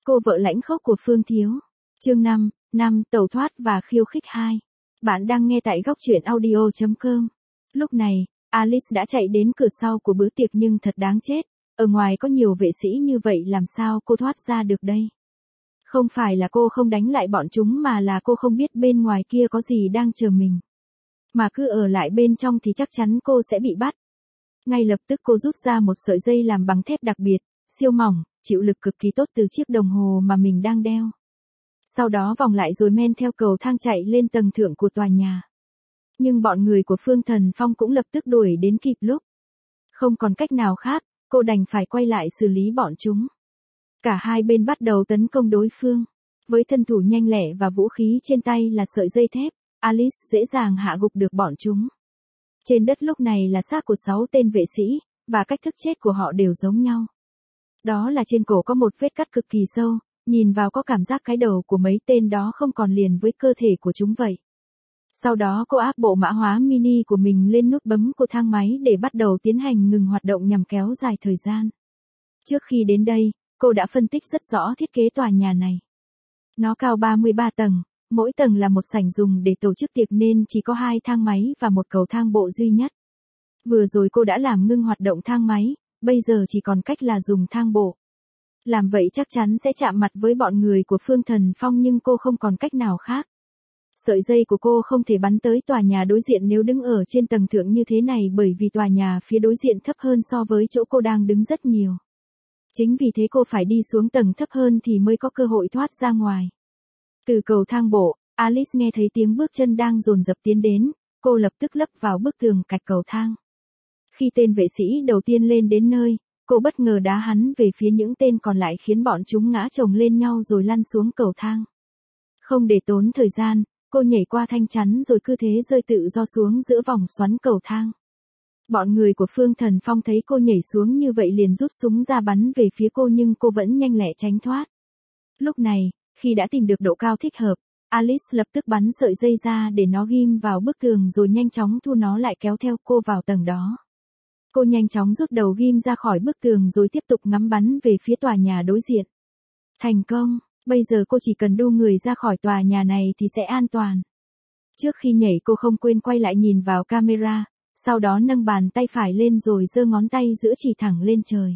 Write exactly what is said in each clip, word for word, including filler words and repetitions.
Cô vợ lãnh khốc của Phương Thiếu. Chương năm, năm tẩu thoát và khiêu khích hai. Bạn đang nghe tại góc truyện audio chấm com. Lúc này, Alice đã chạy đến cửa sau của bữa tiệc nhưng thật đáng chết. Ở ngoài có nhiều vệ sĩ như vậy làm sao cô thoát ra được đây? Không phải là cô không đánh lại bọn chúng mà là cô không biết bên ngoài kia có gì đang chờ mình. Mà cứ ở lại bên trong thì chắc chắn cô sẽ bị bắt. Ngay lập tức cô rút ra một sợi dây làm bằng thép đặc biệt, siêu mỏng, chịu lực cực kỳ tốt từ chiếc đồng hồ mà mình đang đeo. Sau đó vòng lại rồi men theo cầu thang chạy lên tầng thượng của tòa nhà. Nhưng bọn người của Phương Thần Phong cũng lập tức đuổi đến kịp lúc. Không còn cách nào khác, cô đành phải quay lại xử lý bọn chúng. Cả hai bên bắt đầu tấn công đối phương. Với thân thủ nhanh lẹ và vũ khí trên tay là sợi dây thép, Alice dễ dàng hạ gục được bọn chúng. Trên đất lúc này là xác của sáu tên vệ sĩ, và cách thức chết của họ đều giống nhau. Đó là trên cổ có một vết cắt cực kỳ sâu, nhìn vào có cảm giác cái đầu của mấy tên đó không còn liền với cơ thể của chúng vậy. Sau đó cô áp bộ mã hóa mini của mình lên nút bấm của thang máy để bắt đầu tiến hành ngừng hoạt động nhằm kéo dài thời gian. Trước khi đến đây, cô đã phân tích rất rõ thiết kế tòa nhà này. Nó cao ba mươi ba tầng, mỗi tầng là một sảnh dùng để tổ chức tiệc nên chỉ có hai thang máy và một cầu thang bộ duy nhất. Vừa rồi cô đã làm ngưng hoạt động thang máy, bây giờ chỉ còn cách là dùng thang bộ. Làm vậy chắc chắn sẽ chạm mặt với bọn người của Phương Thần Phong nhưng cô không còn cách nào khác. Sợi dây của cô không thể bắn tới tòa nhà đối diện nếu đứng ở trên tầng thượng như thế này bởi vì tòa nhà phía đối diện thấp hơn so với chỗ cô đang đứng rất nhiều. Chính vì thế cô phải đi xuống tầng thấp hơn thì mới có cơ hội thoát ra ngoài. Từ cầu thang bộ, Alice nghe thấy tiếng bước chân đang dồn dập tiến đến, cô lập tức lấp vào bức tường cạnh cầu thang. Khi tên vệ sĩ đầu tiên lên đến nơi, cô bất ngờ đá hắn về phía những tên còn lại khiến bọn chúng ngã chồng lên nhau rồi lăn xuống cầu thang. Không để tốn thời gian, cô nhảy qua thanh chắn rồi cứ thế rơi tự do xuống giữa vòng xoắn cầu thang. Bọn người của Phương Thần Phong thấy cô nhảy xuống như vậy liền rút súng ra bắn về phía cô nhưng cô vẫn nhanh lẹ tránh thoát. Lúc này, khi đã tìm được độ cao thích hợp, Alice lập tức bắn sợi dây ra để nó ghim vào bức tường rồi nhanh chóng thu nó lại kéo theo cô vào tầng đó. Cô nhanh chóng rút đầu ghim ra khỏi bức tường rồi tiếp tục ngắm bắn về phía tòa nhà đối diện. Thành công, bây giờ cô chỉ cần đu người ra khỏi tòa nhà này thì sẽ an toàn. Trước khi nhảy cô không quên quay lại nhìn vào camera, sau đó nâng bàn tay phải lên rồi giơ ngón tay giữa chỉ thẳng lên trời.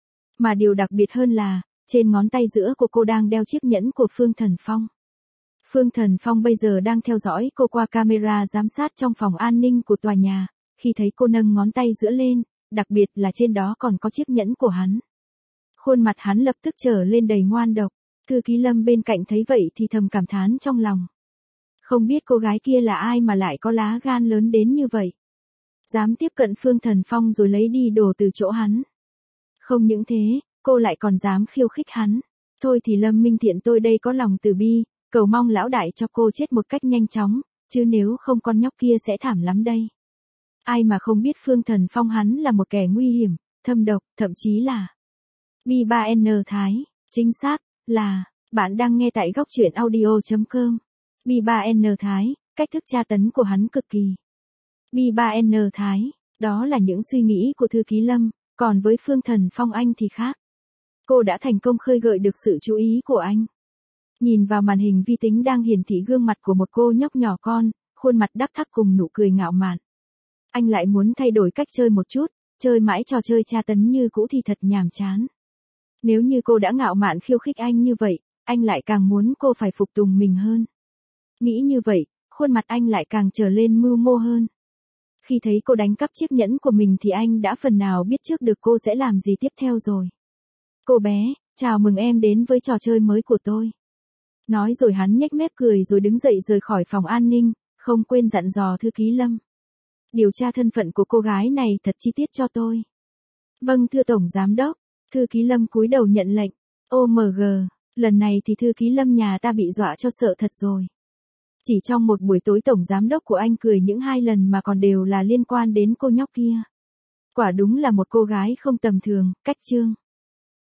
Mà điều đặc biệt hơn là, trên ngón tay giữa của cô đang đeo chiếc nhẫn của Phương Thần Phong. Phương Thần Phong bây giờ đang theo dõi cô qua camera giám sát trong phòng an ninh của tòa nhà, khi thấy cô nâng ngón tay giữa lên, đặc biệt là trên đó còn có chiếc nhẫn của hắn. Khuôn mặt hắn lập tức trở lên đầy ngoan độc, thư ký Lâm bên cạnh thấy vậy thì thầm cảm thán trong lòng. Không biết cô gái kia là ai mà lại có lá gan lớn đến như vậy. Dám tiếp cận Phương Thần Phong rồi lấy đi đồ từ chỗ hắn. Không những thế, cô lại còn dám khiêu khích hắn. Thôi thì Lâm Minh Thiện tôi đây có lòng từ bi, cầu mong lão đại cho cô chết một cách nhanh chóng, chứ nếu không con nhóc kia sẽ thảm lắm đây. Ai mà không biết Phương Thần Phong hắn là một kẻ nguy hiểm, thâm độc, thậm chí là B ba N Thái, chính xác, là, bạn đang nghe tại góc truyện audio chấm com. B ba N Thái, cách thức tra tấn của hắn cực kỳ. B ba N Thái, đó là những suy nghĩ của thư ký Lâm, còn với Phương Thần Phong anh thì khác. Cô đã thành công khơi gợi được sự chú ý của anh. Nhìn vào màn hình vi tính đang hiển thị gương mặt của một cô nhóc nhỏ con, khuôn mặt đắc thắc cùng nụ cười ngạo mạn. Anh lại muốn thay đổi cách chơi một chút, chơi mãi trò chơi tra tấn như cũ thì thật nhàm chán. Nếu như cô đã ngạo mạn khiêu khích anh như vậy, anh lại càng muốn cô phải phục tùng mình hơn. Nghĩ như vậy, khuôn mặt anh lại càng trở lên mưu mô hơn. Khi thấy cô đánh cắp chiếc nhẫn của mình thì anh đã phần nào biết trước được cô sẽ làm gì tiếp theo rồi. Cô bé, chào mừng em đến với trò chơi mới của tôi. Nói rồi hắn nhếch mép cười rồi đứng dậy rời khỏi phòng an ninh, không quên dặn dò thư ký Lâm. Điều tra thân phận của cô gái này thật chi tiết cho tôi. Vâng thưa Tổng Giám Đốc, thư ký Lâm cúi đầu nhận lệnh. ô em giê, lần này thì thư ký Lâm nhà ta bị dọa cho sợ thật rồi. Chỉ trong một buổi tối Tổng Giám Đốc của anh cười những hai lần mà còn đều là liên quan đến cô nhóc kia. Quả đúng là một cô gái không tầm thường, cách chương.